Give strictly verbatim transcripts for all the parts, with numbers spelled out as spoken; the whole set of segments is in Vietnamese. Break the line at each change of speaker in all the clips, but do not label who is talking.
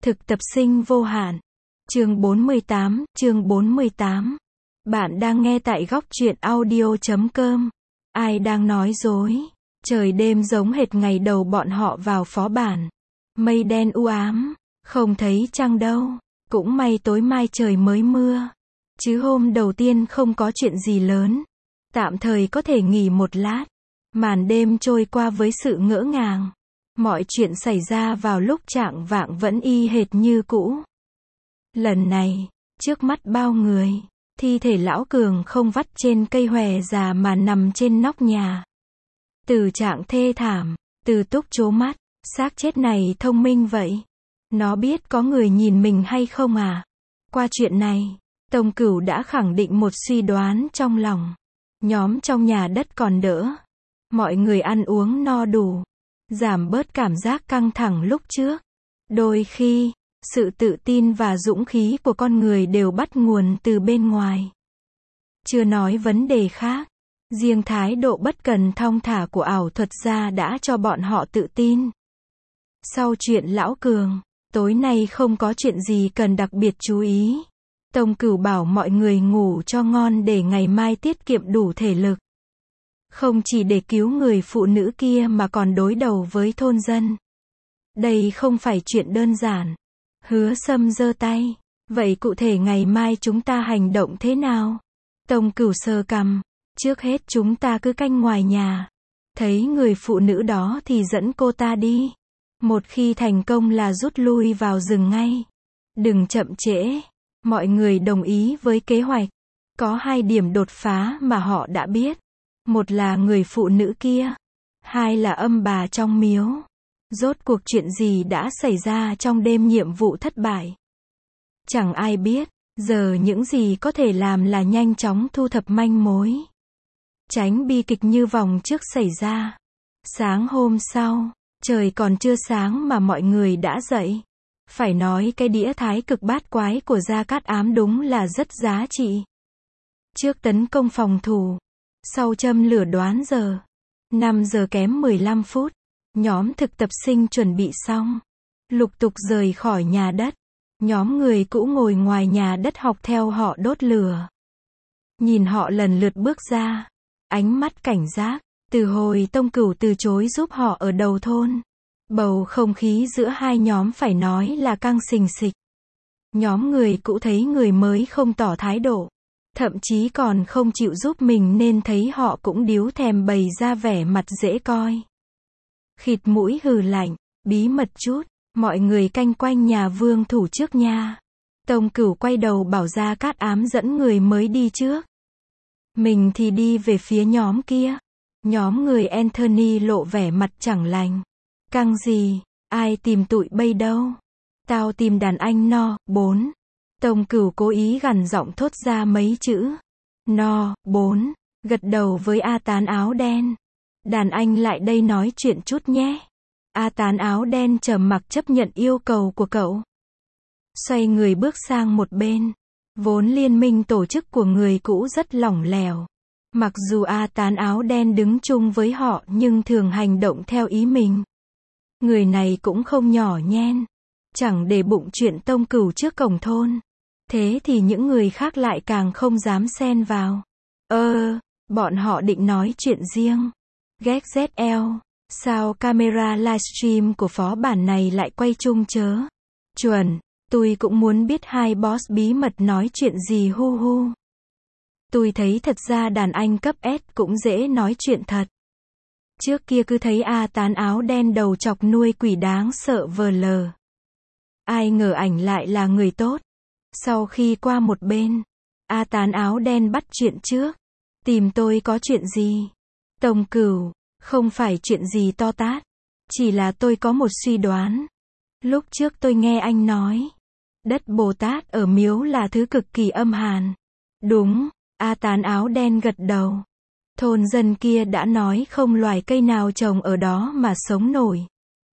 Thực tập sinh vô hạn. Chương bốn mươi tám, chương bốn mươi tám. Bạn đang nghe tại góc truyện audio chấm com. Ai đang nói dối? Trời đêm giống hệt ngày đầu bọn họ vào phó bản. Mây đen u ám, không thấy trăng đâu. Cũng may tối mai trời mới mưa. Chứ hôm đầu tiên không có chuyện gì lớn. Tạm thời có thể nghỉ một lát. Màn đêm trôi qua với sự ngỡ ngàng. Mọi chuyện xảy ra vào lúc chạng vạng vẫn y hệt như cũ. Lần này, trước mắt bao người, thi thể lão Cường không vắt trên cây hòe già mà nằm trên nóc nhà. Từ trạng thê thảm, Từ Túc trố mắt, xác chết này thông minh vậy. Nó biết có người nhìn mình hay không à? Qua chuyện này, Tông Cửu đã khẳng định một suy đoán trong lòng. Nhóm trong nhà đất còn đỡ. Mọi người ăn uống no đủ. Giảm bớt cảm giác căng thẳng lúc trước. Đôi khi, sự tự tin và dũng khí của con người đều bắt nguồn từ bên ngoài. Chưa nói vấn đề khác. Riêng thái độ bất cần thong thả của ảo thuật gia đã cho bọn họ tự tin. Sau chuyện lão Cường, tối nay không có chuyện gì cần đặc biệt chú ý. Tông Cửu bảo mọi người ngủ cho ngon để ngày mai tiết kiệm đủ thể lực. Không chỉ để cứu người phụ nữ kia mà còn đối đầu với thôn dân. Đây không phải chuyện đơn giản. Hứa Sâm giơ tay. Vậy cụ thể ngày mai chúng ta hành động thế nào? Tông Cửu sờ cằm. Trước hết chúng ta cứ canh ngoài nhà. Thấy người phụ nữ đó thì dẫn cô ta đi. Một khi thành công là rút lui vào rừng ngay. Đừng chậm trễ. Mọi người đồng ý với kế hoạch. Có hai điểm đột phá mà họ đã biết. Một là người phụ nữ kia. Hai là âm bà trong miếu. Rốt cuộc chuyện gì đã xảy ra trong đêm nhiệm vụ thất bại? Chẳng ai biết. Giờ những gì có thể làm là nhanh chóng thu thập manh mối. Tránh bi kịch như vòng trước xảy ra. Sáng hôm sau, trời còn chưa sáng mà mọi người đã dậy. Phải nói cái đĩa thái cực bát quái của Gia Cát Ám đúng là rất giá trị. Trước tấn công phòng thủ. Sau châm lửa đoán giờ. năm giờ kém mười lăm phút. Nhóm thực tập sinh chuẩn bị xong. Lục tục rời khỏi nhà đất. Nhóm người cũ ngồi ngoài nhà đất học theo họ đốt lửa. Nhìn họ lần lượt bước ra. Ánh mắt cảnh giác. Từ hồi Tông Cửu từ chối giúp họ ở đầu thôn. Bầu không khí giữa hai nhóm phải nói là căng xình xịch. Nhóm người cũ thấy người mới không tỏ thái độ. Thậm chí còn không chịu giúp mình nên thấy họ cũng điếu thèm bày ra vẻ mặt dễ coi. Khịt mũi hừ lạnh, bí mật chút, mọi người canh quanh nhà vương thủ trước nha. Tông Cửu quay đầu bảo Gia Cát Ám dẫn người mới đi trước. Mình thì đi về phía nhóm kia. Nhóm người Anthony lộ vẻ mặt chẳng lành. Căng gì, ai tìm tụi bay đâu. Tao tìm đàn anh no, bốn. Tông Cửu cố ý gằn giọng thốt ra mấy chữ. No, bốn, gật đầu với A Tán áo đen. Đàn anh lại đây nói chuyện chút nhé. A Tán áo đen trầm mặc chấp nhận yêu cầu của cậu. Xoay người bước sang một bên. Vốn liên minh tổ chức của người cũ rất lỏng lẻo. Mặc dù A Tán áo đen đứng chung với họ nhưng thường hành động theo ý mình. Người này cũng không nhỏ nhen. Chẳng để bụng chuyện Tông Cửu trước cổng thôn. Thế thì những người khác lại càng không dám xen vào. Ơ, bọn họ định nói chuyện riêng. Ghét dét lờ, sao camera livestream của phó bản này lại quay chung chớ? Chuẩn, tôi cũng muốn biết hai boss bí mật nói chuyện gì hu hu. Tôi thấy thật ra đàn anh cấp S cũng dễ nói chuyện thật. Trước kia cứ thấy A Tán áo đen đầu chọc nuôi quỷ đáng sợ vờ lờ. Ai ngờ ảnh lại là người tốt. Sau khi qua một bên, A Tán áo đen bắt chuyện trước. Tìm tôi có chuyện gì? Tông Cửu, không phải chuyện gì to tát. Chỉ là tôi có một suy đoán. Lúc trước tôi nghe anh nói. Đất Bồ Tát ở miếu là thứ cực kỳ âm hàn. Đúng, A Tán áo đen gật đầu. Thôn dân kia đã nói không loài cây nào trồng ở đó mà sống nổi.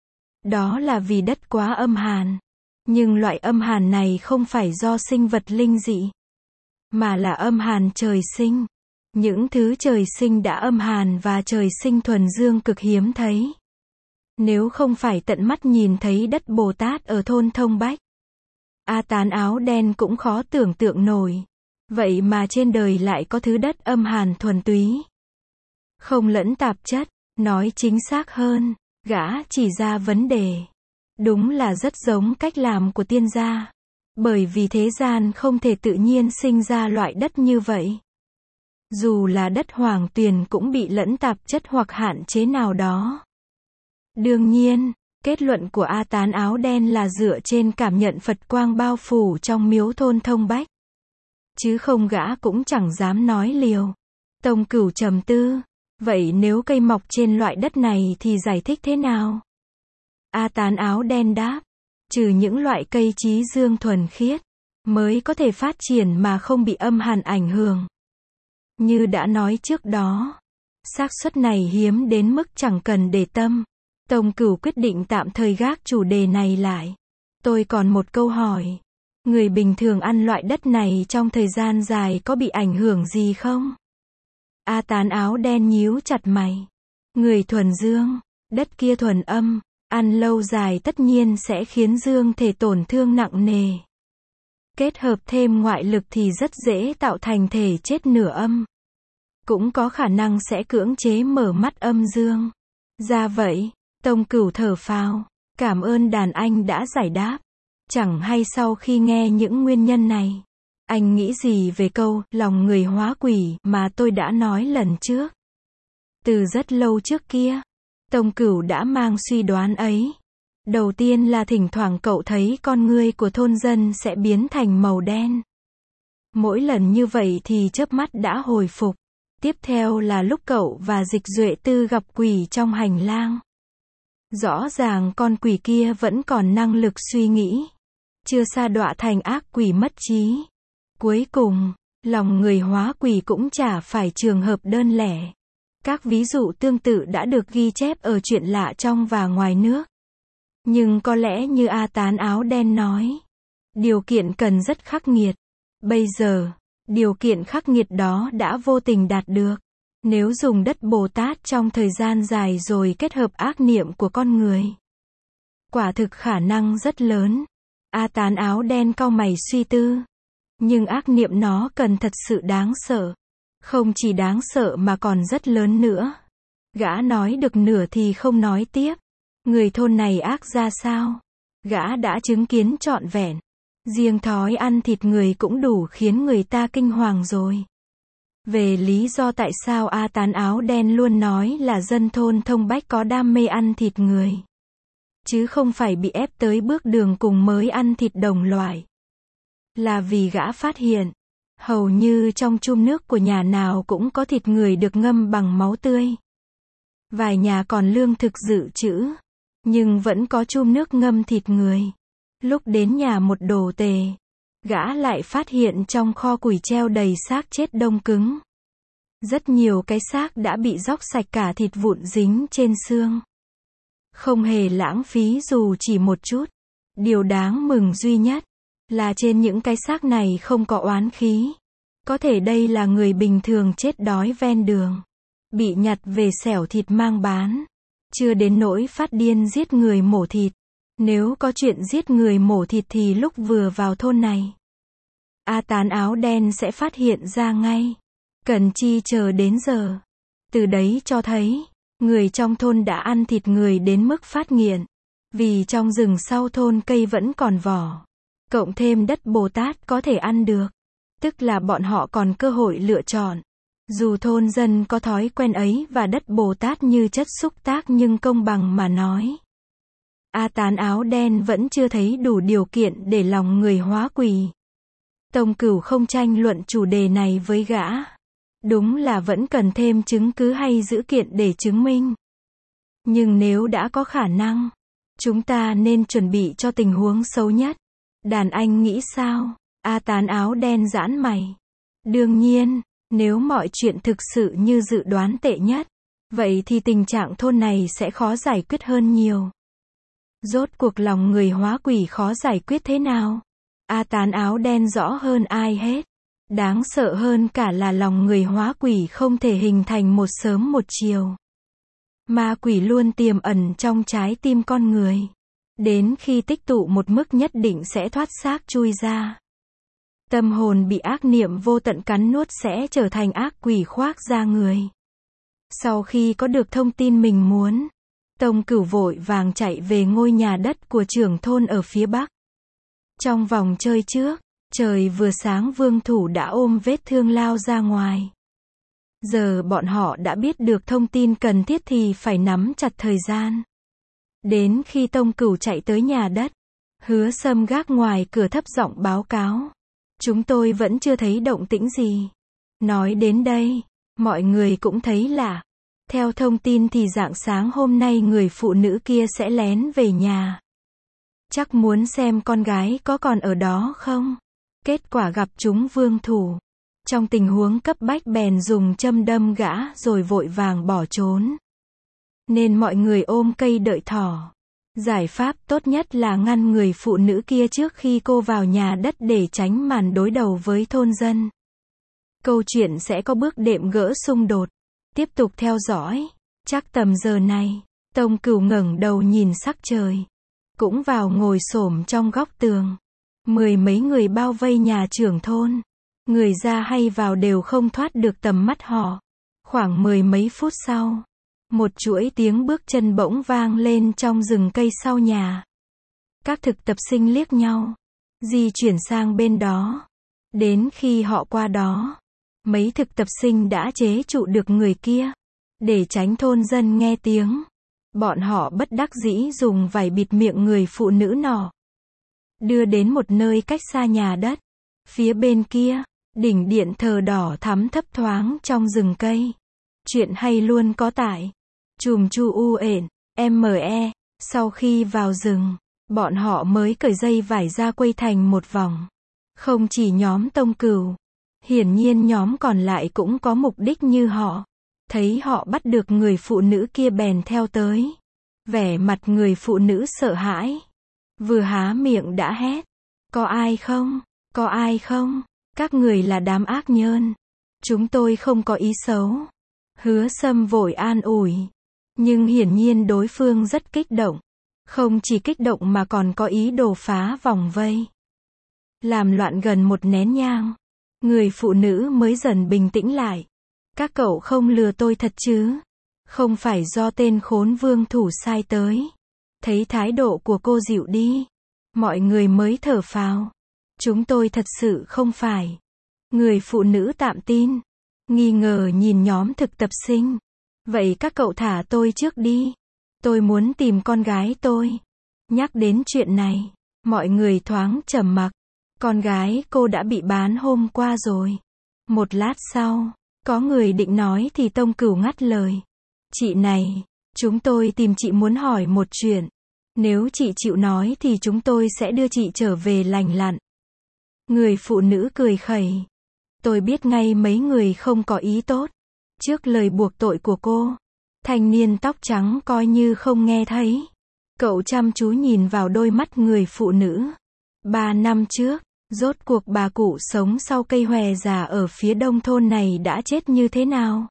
Đó là vì đất quá âm hàn. Nhưng loại âm hàn này không phải do sinh vật linh dị. Mà là âm hàn trời sinh. Những thứ trời sinh đã âm hàn và trời sinh thuần dương cực hiếm thấy. Nếu không phải tận mắt nhìn thấy đất Bồ Tát ở thôn Thông Bách, A Tán áo đen cũng khó tưởng tượng nổi. Vậy mà trên đời lại có thứ đất âm hàn thuần túy, không lẫn tạp chất. Nói chính xác hơn, gã chỉ ra vấn đề. Đúng là rất giống cách làm của tiên gia. Bởi vì thế gian không thể tự nhiên sinh ra loại đất như vậy. Dù là đất hoàng tuyền cũng bị lẫn tạp chất hoặc hạn chế nào đó. Đương nhiên, kết luận của A Tán áo đen là dựa trên cảm nhận Phật quang bao phủ trong miếu thôn Thông Bách. Chứ không, gã cũng chẳng dám nói liều. Tông Cửu trầm tư. Vậy nếu cây mọc trên loại đất này thì giải thích thế nào? A Tán áo đen đáp. Trừ những loại cây chí dương thuần khiết, mới có thể phát triển mà không bị âm hàn ảnh hưởng. Như đã nói trước đó, xác suất này hiếm đến mức chẳng cần để tâm. Tông Cửu quyết định tạm thời gác chủ đề này lại. Tôi còn một câu hỏi. Người bình thường ăn loại đất này trong thời gian dài có bị ảnh hưởng gì không? A Tán áo đen nhíu chặt mày. Người thuần dương, đất kia thuần âm, ăn lâu dài tất nhiên sẽ khiến dương thể tổn thương nặng nề. Kết hợp thêm ngoại lực thì rất dễ tạo thành thể chết nửa âm. Cũng có khả năng sẽ cưỡng chế mở mắt âm dương. Ra vậy, Tông Cửu thở phào, cảm ơn đàn anh đã giải đáp. Chẳng hay sau khi nghe những nguyên nhân này, anh nghĩ gì về câu lòng người hóa quỷ mà tôi đã nói lần trước? Từ rất lâu trước kia, Tông Cửu đã mang suy đoán ấy. Đầu tiên là thỉnh thoảng cậu thấy con ngươi của thôn dân sẽ biến thành màu đen. Mỗi lần như vậy thì chớp mắt đã hồi phục. Tiếp theo là lúc cậu và Dịch Duệ Tư gặp quỷ trong hành lang. Rõ ràng con quỷ kia vẫn còn năng lực suy nghĩ, chưa sa đọa thành ác quỷ mất trí. Cuối cùng, lòng người hóa quỷ cũng chả phải trường hợp đơn lẻ. Các ví dụ tương tự đã được ghi chép ở truyện lạ trong và ngoài nước. Nhưng có lẽ như A Tán áo đen nói, điều kiện cần rất khắc nghiệt. Bây giờ, điều kiện khắc nghiệt đó đã vô tình đạt được. Nếu dùng đất Bồ Tát trong thời gian dài rồi kết hợp ác niệm của con người, quả thực khả năng rất lớn. A Tán áo đen cau mày suy tư. Nhưng ác niệm nó cần thật sự đáng sợ. Không chỉ đáng sợ mà còn rất lớn nữa. Gã nói được nửa thì không nói tiếp. Người thôn này ác ra sao? Gã đã chứng kiến trọn vẹn. Riêng thói ăn thịt người cũng đủ khiến người ta kinh hoàng rồi. Về lý do tại sao A Tán áo đen luôn nói là dân thôn Thông Bách có đam mê ăn thịt người, chứ không phải bị ép tới bước đường cùng mới ăn thịt đồng loại, là vì gã phát hiện, hầu như trong chum nước của nhà nào cũng có thịt người được ngâm bằng máu tươi. Vài nhà còn lương thực dự trữ, nhưng vẫn có chum nước ngâm thịt người. Lúc đến nhà một đồ tề, gã lại phát hiện trong kho củi treo đầy xác chết đông cứng. Rất nhiều cái xác đã bị róc sạch cả thịt vụn dính trên xương. Không hề lãng phí dù chỉ một chút. Điều đáng mừng duy nhất là trên những cái xác này không có oán khí. Có thể đây là người bình thường chết đói ven đường, bị nhặt về xẻo thịt mang bán. Chưa đến nỗi phát điên giết người mổ thịt. Nếu có chuyện giết người mổ thịt thì lúc vừa vào thôn này, A Tán áo đen sẽ phát hiện ra ngay. Cần chi chờ đến giờ. Từ đấy cho thấy, người trong thôn đã ăn thịt người đến mức phát nghiện. Vì trong rừng sau thôn cây vẫn còn vỏ. Cộng thêm đất Bồ Tát có thể ăn được. Tức là bọn họ còn cơ hội lựa chọn. Dù thôn dân có thói quen ấy và đất Bồ Tát như chất xúc tác nhưng công bằng mà nói, A Tán áo đen vẫn chưa thấy đủ điều kiện để lòng người hóa quỷ. Tông Cửu không tranh luận chủ đề này với gã. Đúng là vẫn cần thêm chứng cứ hay dữ kiện để chứng minh. Nhưng nếu đã có khả năng, chúng ta nên chuẩn bị cho tình huống xấu nhất. Đàn anh nghĩ sao? A Tán áo đen giãn mày. Đương nhiên, nếu mọi chuyện thực sự như dự đoán tệ nhất, vậy thì tình trạng thôn này sẽ khó giải quyết hơn nhiều. Rốt cuộc lòng người hóa quỷ khó giải quyết thế nào? A Tán áo đen rõ hơn ai hết. Đáng sợ hơn cả là lòng người hóa quỷ không thể hình thành một sớm một chiều, Ma quỷ luôn tiềm ẩn trong trái tim con người. Đến khi tích tụ một mức nhất định sẽ thoát xác chui ra. Tâm hồn bị ác niệm vô tận cắn nuốt sẽ trở thành ác quỷ khoác da người. Sau khi có được thông tin mình muốn, Tông Cửu vội vàng chạy về ngôi nhà đất của trưởng thôn ở phía bắc. Trong vòng chơi trước, trời vừa sáng Vương Thủ đã ôm vết thương lao ra ngoài. Giờ bọn họ đã biết được thông tin cần thiết thì phải nắm chặt thời gian. Đến khi Tông Cửu chạy tới nhà đất, Hứa Sâm gác ngoài cửa thấp giọng báo cáo. Chúng tôi vẫn chưa thấy động tĩnh gì. Nói đến đây, mọi người cũng thấy lạ. Theo thông tin thì rạng sáng hôm nay người phụ nữ kia sẽ lén về nhà. Chắc muốn xem con gái có còn ở đó không. Kết quả gặp chúng Vương Thủ. Trong tình huống cấp bách bèn dùng châm đâm gã rồi vội vàng bỏ trốn. Nên mọi người ôm cây đợi thỏ. Giải pháp tốt nhất là ngăn người phụ nữ kia trước khi cô vào nhà đất để tránh màn đối đầu với thôn dân. Câu chuyện sẽ có bước đệm gỡ xung đột. Tiếp tục theo dõi. Chắc tầm giờ này, Tông Cửu ngẩng đầu nhìn sắc trời. Cũng vào ngồi xổm trong góc tường. Mười mấy người bao vây nhà trưởng thôn. Người ra hay vào đều không thoát được tầm mắt họ. Khoảng mười mấy phút sau, một chuỗi tiếng bước chân bỗng vang lên trong rừng cây sau nhà. Các thực tập sinh liếc nhau, di chuyển sang bên đó. Đến khi họ qua đó, mấy thực tập sinh đã chế trụ được người kia. Để tránh thôn dân nghe tiếng, bọn họ bất đắc dĩ dùng vải bịt miệng người phụ nữ nọ. Đưa đến một nơi cách xa nhà đất. Phía bên kia, đỉnh điện thờ đỏ thắm thấp thoáng trong rừng cây. Chuyện hay luôn có tại Chùm Chu U ện, em e. Sau khi vào rừng, bọn họ mới cởi dây vải ra quây thành một vòng. Không chỉ nhóm Tông Cửu, hiển nhiên nhóm còn lại cũng có mục đích như họ. Thấy họ bắt được người phụ nữ kia bèn theo tới. Vẻ mặt người phụ nữ sợ hãi. Vừa há miệng đã hét. Có ai không? Có ai không? Các người là đám ác nhân. Chúng tôi không có ý xấu. Hứa Sâm vội an ủi. Nhưng hiển nhiên đối phương rất kích động. Không chỉ kích động mà còn có ý đồ phá vòng vây. Làm loạn gần một nén nhang. Người phụ nữ mới dần bình tĩnh lại. Các cậu không lừa tôi thật chứ? Không phải do tên khốn Vương Thủ sai tới. Thấy thái độ của cô dịu đi. Mọi người mới thở phào. Chúng tôi thật sự không phải. Người phụ nữ tạm tin. Nghi ngờ nhìn nhóm thực tập sinh. Vậy các cậu thả tôi trước đi. Tôi muốn tìm con gái tôi. Nhắc đến chuyện này, mọi người thoáng trầm mặc. Con gái cô đã bị bán hôm qua rồi. Một lát sau, có người định nói thì Tông Cửu ngắt lời. Chị này, chúng tôi tìm chị muốn hỏi một chuyện. Nếu chị chịu nói thì chúng tôi sẽ đưa chị trở về lành lặn. Người phụ nữ cười khẩy. Tôi biết ngay mấy người không có ý tốt. Trước lời buộc tội của cô, thanh niên tóc trắng coi như không nghe thấy. Cậu chăm chú nhìn vào đôi mắt người phụ nữ. Ba năm trước, rốt cuộc bà cụ sống sau cây hòe già ở phía đông thôn này đã chết như thế nào?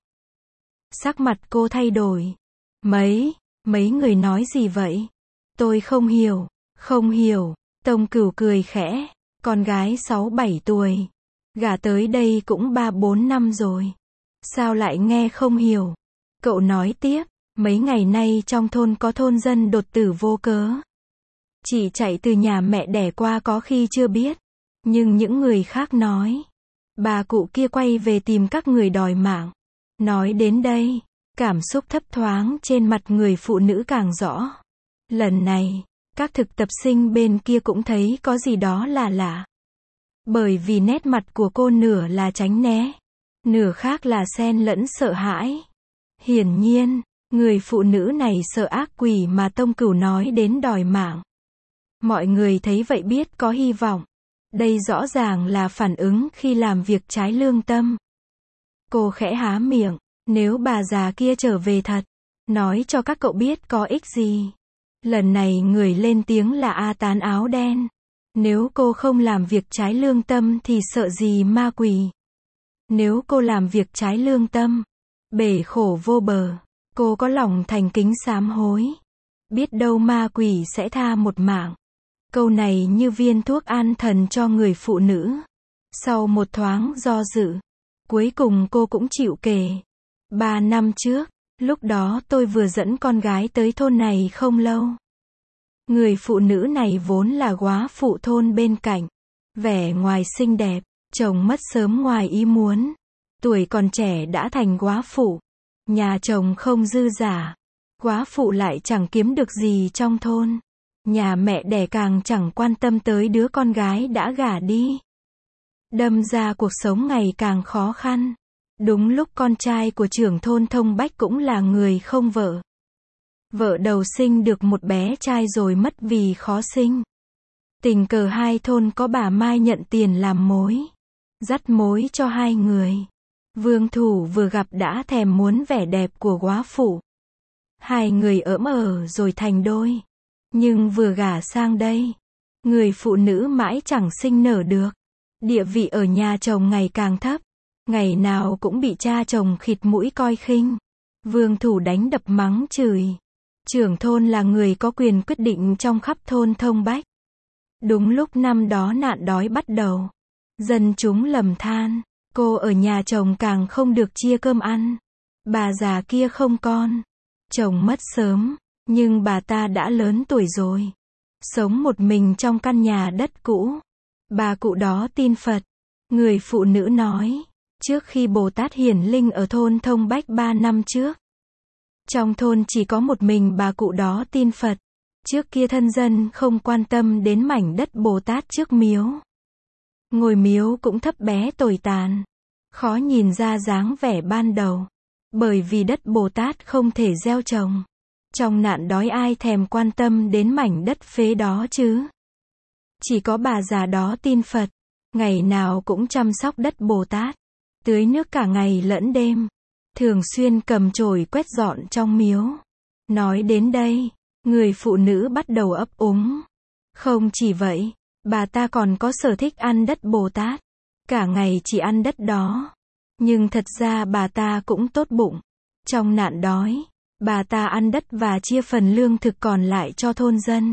Sắc mặt cô thay đổi. Mấy, mấy người nói gì vậy? Tôi không hiểu, không hiểu. Tông Cửu cười khẽ. Con gái sáu bảy tuổi. Gả tới đây cũng ba bốn năm rồi. Sao lại nghe không hiểu? Cậu nói tiếp. Mấy ngày nay trong thôn có thôn dân đột tử vô cớ. Chị chạy từ nhà mẹ đẻ qua có khi chưa biết. Nhưng những người khác nói. Bà cụ kia quay về tìm các người đòi mạng. Nói đến đây, cảm xúc thấp thoáng trên mặt người phụ nữ càng rõ. Lần này, các thực tập sinh bên kia cũng thấy có gì đó là lạ. Bởi vì nét mặt của cô nửa là tránh né, nửa khác là xen lẫn sợ hãi. Hiển nhiên, người phụ nữ này sợ ác quỷ mà Tông Cửu nói đến đòi mạng. Mọi người thấy vậy biết có hy vọng. Đây rõ ràng là phản ứng khi làm việc trái lương tâm. Cô khẽ há miệng. Nếu bà già kia trở về thật, nói cho các cậu biết có ích gì. Lần này người lên tiếng là A Tán áo đen. Nếu cô không làm việc trái lương tâm thì sợ gì ma quỷ. Nếu cô làm việc trái lương tâm, bể khổ vô bờ. Cô có lòng thành kính sám hối. Biết đâu ma quỷ sẽ tha một mạng. Câu này như viên thuốc an thần cho người phụ nữ. Sau một thoáng do dự, cuối cùng cô cũng chịu kể. Ba năm trước, lúc đó tôi vừa dẫn con gái tới thôn này không lâu. Người phụ nữ này vốn là góa phụ thôn bên cạnh. Vẻ ngoài xinh đẹp, chồng mất sớm ngoài ý muốn. Tuổi còn trẻ đã thành góa phụ. Nhà chồng không dư giả. Góa phụ lại chẳng kiếm được gì trong thôn. Nhà mẹ đẻ càng chẳng quan tâm tới đứa con gái đã gả đi. Đâm ra cuộc sống ngày càng khó khăn. Đúng lúc con trai của trưởng thôn Thông Bách cũng là người không vợ. Vợ đầu sinh được một bé trai rồi mất vì khó sinh. Tình cờ hai thôn có bà Mai nhận tiền làm mối. Dắt mối cho hai người. Vương Thủ vừa gặp đã thèm muốn vẻ đẹp của góa phụ. Hai người ỡm ở rồi thành đôi. Nhưng vừa gả sang đây, người phụ nữ mãi chẳng sinh nở được. Địa vị ở nhà chồng ngày càng thấp. Ngày nào cũng bị cha chồng khịt mũi coi khinh. Vương Thủ đánh đập mắng chửi. Trưởng thôn là người có quyền quyết định trong khắp thôn Thông Bách. Đúng lúc năm đó nạn đói bắt đầu. Dân chúng lầm than. Cô ở nhà chồng càng không được chia cơm ăn. Bà già kia không con. Chồng mất sớm. Nhưng bà ta đã lớn tuổi rồi. Sống một mình trong căn nhà đất cũ. Bà cụ đó tin Phật. Người phụ nữ nói. Trước khi Bồ Tát hiển linh ở thôn Thông Bách ba năm trước. Trong thôn chỉ có một mình bà cụ đó tin Phật. Trước kia thân dân không quan tâm đến mảnh đất Bồ Tát trước miếu. Ngôi miếu cũng thấp bé tồi tàn. Khó nhìn ra dáng vẻ ban đầu. Bởi vì đất Bồ Tát không thể gieo trồng. Trong nạn đói ai thèm quan tâm đến mảnh đất phế đó chứ. Chỉ có bà già đó tin Phật. Ngày nào cũng chăm sóc đất Bồ Tát. Tưới nước cả ngày lẫn đêm. Thường xuyên cầm chổi quét dọn trong miếu. Nói đến đây, người phụ nữ bắt đầu ấp úng. Không chỉ vậy, bà ta còn có sở thích ăn đất Bồ Tát. Cả ngày chỉ ăn đất đó. Nhưng thật ra bà ta cũng tốt bụng. Trong nạn đói, bà ta ăn đất và chia phần lương thực còn lại cho thôn dân.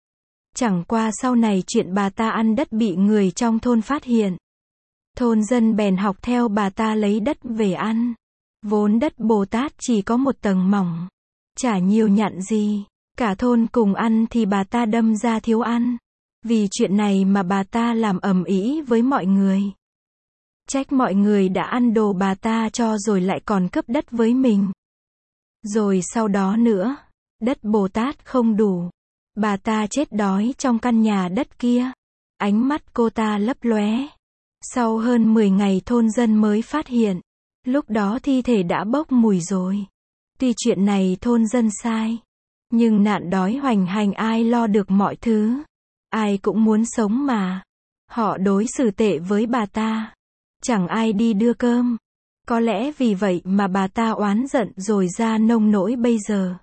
Chẳng qua sau này chuyện bà ta ăn đất bị người trong thôn phát hiện. Thôn dân bèn học theo bà ta lấy đất về ăn. Vốn đất Bồ Tát chỉ có một tầng mỏng. Chả nhiều nhặn gì. Cả thôn cùng ăn thì bà ta đâm ra thiếu ăn. Vì chuyện này mà bà ta làm ầm ĩ với mọi người. Trách mọi người đã ăn đồ bà ta cho rồi lại còn cướp đất với mình. Rồi sau đó nữa, đất Bồ Tát không đủ. Bà ta chết đói trong căn nhà đất kia. Ánh mắt cô ta lấp lóe. Sau hơn mười ngày thôn dân mới phát hiện. Lúc đó thi thể đã bốc mùi rồi. Tuy chuyện này thôn dân sai. Nhưng nạn đói hoành hành ai lo được mọi thứ. Ai cũng muốn sống mà. Họ đối xử tệ với bà ta. Chẳng ai đi đưa cơm. Có lẽ vì vậy mà bà ta oán giận rồi ra nông nỗi bây giờ.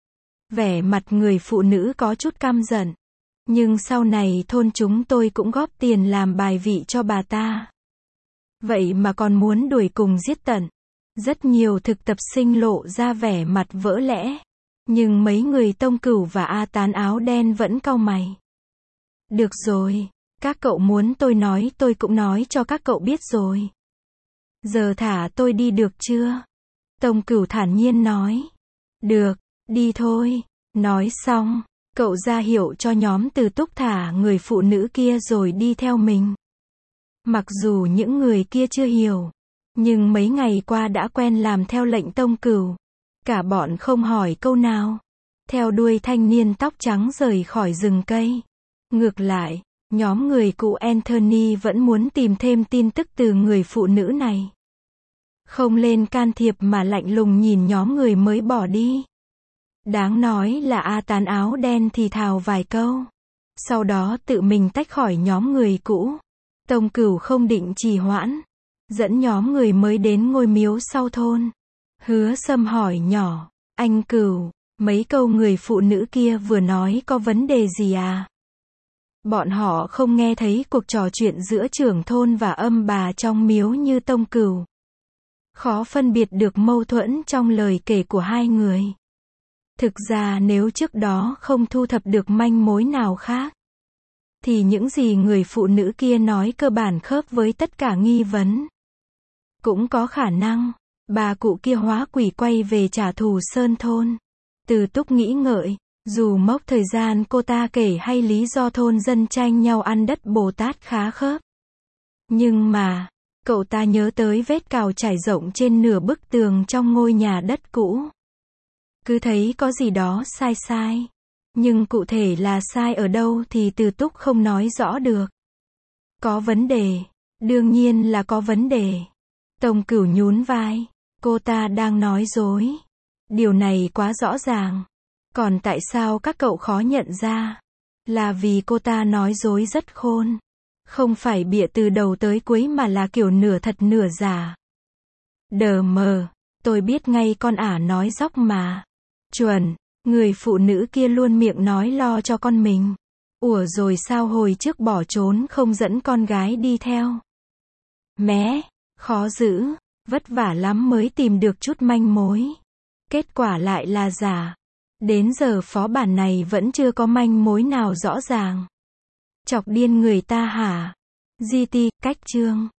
Vẻ mặt người phụ nữ có chút căm giận. Nhưng sau này thôn chúng tôi cũng góp tiền làm bài vị cho bà ta. Vậy mà còn muốn đuổi cùng giết tận. Rất nhiều thực tập sinh lộ ra vẻ mặt vỡ lẽ. Nhưng mấy người Tông Cửu và A Tán áo đen vẫn cau mày. Được rồi, các cậu muốn tôi nói tôi cũng nói cho các cậu biết rồi. Giờ thả tôi đi được chưa? Tông Cửu thản nhiên nói. Được, đi thôi. Nói xong, cậu ra hiệu cho nhóm Từ Túc thả người phụ nữ kia rồi đi theo mình. Mặc dù những người kia chưa hiểu, nhưng mấy ngày qua đã quen làm theo lệnh Tông Cửu. Cả bọn không hỏi câu nào. Theo đuôi thanh niên tóc trắng rời khỏi rừng cây. Ngược lại, nhóm người cũ Anthony vẫn muốn tìm thêm tin tức từ người phụ nữ này. Không lên can thiệp mà lạnh lùng nhìn nhóm người mới bỏ đi. Đáng nói là A Tán áo đen thì thào vài câu. Sau đó tự mình tách khỏi nhóm người cũ. Tông Cửu không định trì hoãn. Dẫn nhóm người mới đến ngôi miếu sau thôn. Hứa Sâm hỏi nhỏ. Anh Cửu, mấy câu người phụ nữ kia vừa nói có vấn đề gì à? Bọn họ không nghe thấy cuộc trò chuyện giữa trưởng thôn và âm bà trong miếu như Tông Cửu. Khó phân biệt được mâu thuẫn trong lời kể của hai người. Thực ra nếu trước đó không thu thập được manh mối nào khác, thì những gì người phụ nữ kia nói cơ bản khớp với tất cả nghi vấn. Cũng có khả năng, bà cụ kia hóa quỷ quay về trả thù Sơn thôn. Từ Túc nghĩ ngợi, dù mốc thời gian cô ta kể hay lý do thôn dân tranh nhau ăn đất Bồ Tát khá khớp. Nhưng mà, cậu ta nhớ tới vết cào trải rộng trên nửa bức tường trong ngôi nhà đất cũ. Cứ thấy có gì đó sai sai. Nhưng cụ thể là sai ở đâu thì Từ Túc không nói rõ được. Có vấn đề. Đương nhiên là có vấn đề. Tông Cửu nhún vai. Cô ta đang nói dối. Điều này quá rõ ràng. Còn tại sao các cậu khó nhận ra? Là vì cô ta nói dối rất khôn. Không phải bịa từ đầu tới cuối mà là kiểu nửa thật nửa giả. Đờ mờ. Tôi biết ngay con ả nói dóc mà. Chuẩn. Người phụ nữ kia luôn miệng nói lo cho con mình. Ủa rồi sao hồi trước bỏ trốn không dẫn con gái đi theo? Mé. Khó giữ. Vất vả lắm mới tìm được chút manh mối. Kết quả lại là giả. Đến giờ phó bản này vẫn chưa có manh mối nào rõ ràng. Chọc điên người ta hả? giê tê, cách chương.